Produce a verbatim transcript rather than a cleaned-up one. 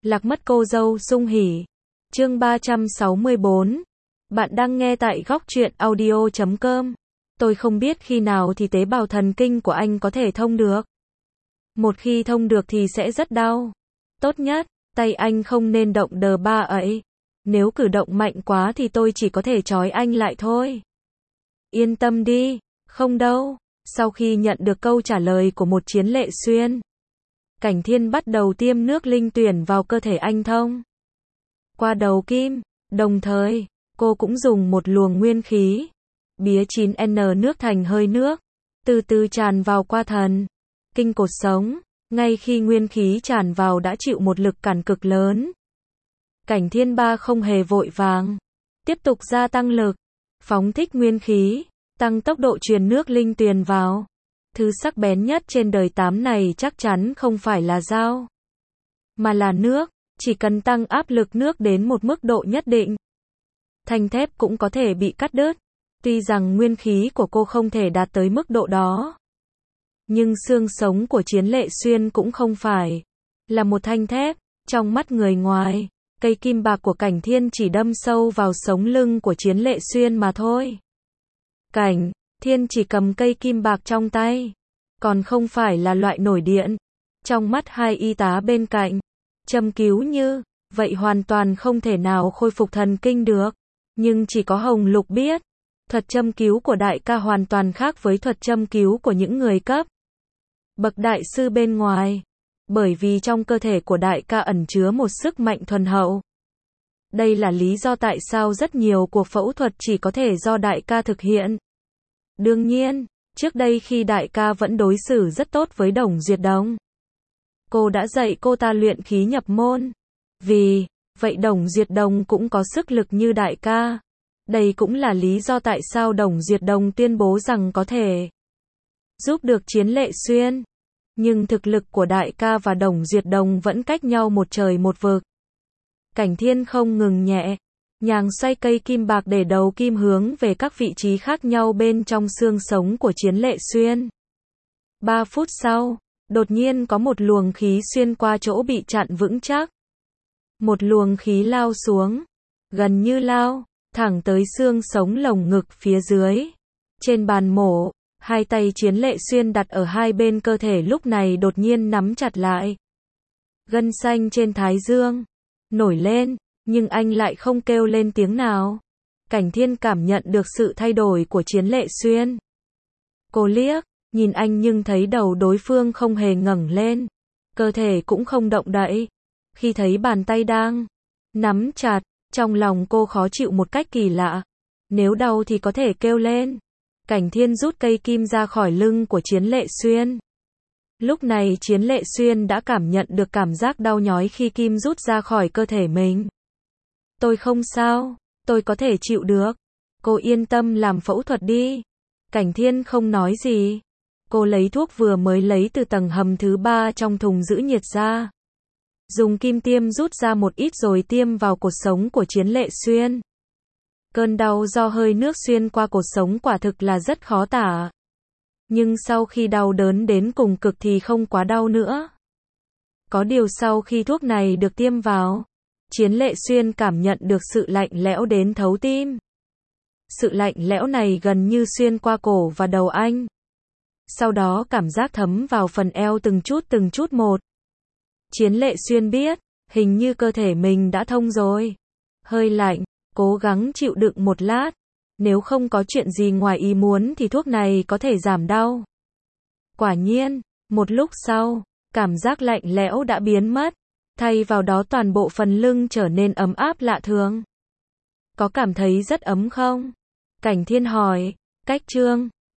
Lạc mất cô dâu sung hỉ. Chương ba trăm sáu mươi bốn. Bạn đang nghe tại góc truyện audio chấm com. Tôi không biết khi nào thì tế bào thần kinh của anh có thể thông được. Một khi thông được thì sẽ rất đau. Tốt nhất, tay anh không nên động đờ ba ấy. Nếu cử động mạnh quá thì tôi chỉ có thể trói anh lại thôi. Yên tâm đi, không đâu. Sau khi nhận được câu trả lời của một Chiến Lệ Xuyên, Cảnh Thiên bắt đầu tiêm nước linh tuyển vào cơ thể anh thông qua đầu kim, đồng thời, cô cũng dùng một luồng nguyên khí, bía chín N nước thành hơi nước, từ từ tràn vào qua thần kinh cột sống. Ngay khi nguyên khí tràn vào đã chịu một lực cản cực lớn. Cảnh Thiên ba không hề vội vàng, tiếp tục gia tăng lực, phóng thích nguyên khí, tăng tốc độ truyền nước linh tuyền vào. Thứ sắc bén nhất trên đời tám này chắc chắn không phải là dao, mà là nước. Chỉ cần tăng áp lực nước đến một mức độ nhất định, thanh thép cũng có thể bị cắt đứt. Tuy rằng nguyên khí của cô không thể đạt tới mức độ đó, nhưng xương sống của Chiến Lệ Xuyên cũng không phải là một thanh thép. Trong mắt người ngoài, cây kim bạc của Cảnh Thiên chỉ đâm sâu vào sống lưng của Chiến Lệ Xuyên mà thôi. Cảnh Thiên chỉ cầm cây kim bạc trong tay, còn không phải là loại nổi điện. Trong mắt hai y tá bên cạnh, châm cứu như vậy hoàn toàn không thể nào khôi phục thần kinh được. Nhưng chỉ có Hồng Lục biết, thuật châm cứu của đại ca hoàn toàn khác với thuật châm cứu của những người cấp bậc đại sư bên ngoài. Bởi vì trong cơ thể của đại ca ẩn chứa một sức mạnh thuần hậu. Đây là lý do tại sao rất nhiều cuộc phẫu thuật chỉ có thể do đại ca thực hiện. Đương nhiên, trước đây khi đại ca vẫn đối xử rất tốt với Đồng Duyệt Đồng, cô đã dạy cô ta luyện khí nhập môn. Vì vậy Đồng Duyệt Đồng cũng có sức lực như đại ca. Đây cũng là lý do tại sao Đồng Duyệt Đồng tuyên bố rằng có thể giúp được Chiến Lệ Xuyên. Nhưng thực lực của đại ca và Đồng Duyệt Đồng vẫn cách nhau một trời một vực. Cảnh Thiên không ngừng nhẹ nhàng xoay cây kim bạc để đầu kim hướng về các vị trí khác nhau bên trong xương sống của Chiến Lệ Xuyên. Ba phút sau, đột nhiên có một luồng khí xuyên qua chỗ bị chặn vững chắc. Một luồng khí lao xuống, gần như lao thẳng tới xương sống lồng ngực phía dưới. Trên bàn mổ, hai tay Chiến Lệ Xuyên đặt ở hai bên cơ thể lúc này đột nhiên nắm chặt lại. Gân xanh trên thái dương nổi lên, nhưng anh lại không kêu lên tiếng nào. Cảnh Thiên cảm nhận được sự thay đổi của Chiến Lệ Xuyên. Cô liếc nhìn anh nhưng thấy đầu đối phương không hề ngẩng lên, cơ thể cũng không động đậy. Khi thấy bàn tay đang nắm chặt, trong lòng cô khó chịu một cách kỳ lạ. Nếu đau thì có thể kêu lên. Cảnh Thiên rút cây kim ra khỏi lưng của Chiến Lệ Xuyên. Lúc này Chiến Lệ Xuyên đã cảm nhận được cảm giác đau nhói khi kim rút ra khỏi cơ thể mình. Tôi không sao, tôi có thể chịu được. Cô yên tâm làm phẫu thuật đi. Cảnh Thiên không nói gì. Cô lấy thuốc vừa mới lấy từ tầng hầm thứ ba trong thùng giữ nhiệt ra. Dùng kim tiêm rút ra một ít rồi tiêm vào cột sống của Chiến Lệ Xuyên. Cơn đau do hơi nước xuyên qua cột sống quả thực là rất khó tả. Nhưng sau khi đau đớn đến cùng cực thì không quá đau nữa. Có điều sau khi thuốc này được tiêm vào, Chiến Lệ Xuyên cảm nhận được sự lạnh lẽo đến thấu tim. Sự lạnh lẽo này gần như xuyên qua cổ và đầu anh. Sau đó cảm giác thấm vào phần eo từng chút từng chút một. Chiến Lệ Xuyên biết, hình như cơ thể mình đã thông rồi. Hơi lạnh, cố gắng chịu đựng một lát. Nếu không có chuyện gì ngoài ý muốn thì thuốc này có thể giảm đau. Quả nhiên, một lúc sau, cảm giác lạnh lẽo đã biến mất. Thay vào đó toàn bộ phần lưng trở nên ấm áp lạ thường. Có cảm thấy rất ấm không? Cảnh Thiên hỏi. Cách chương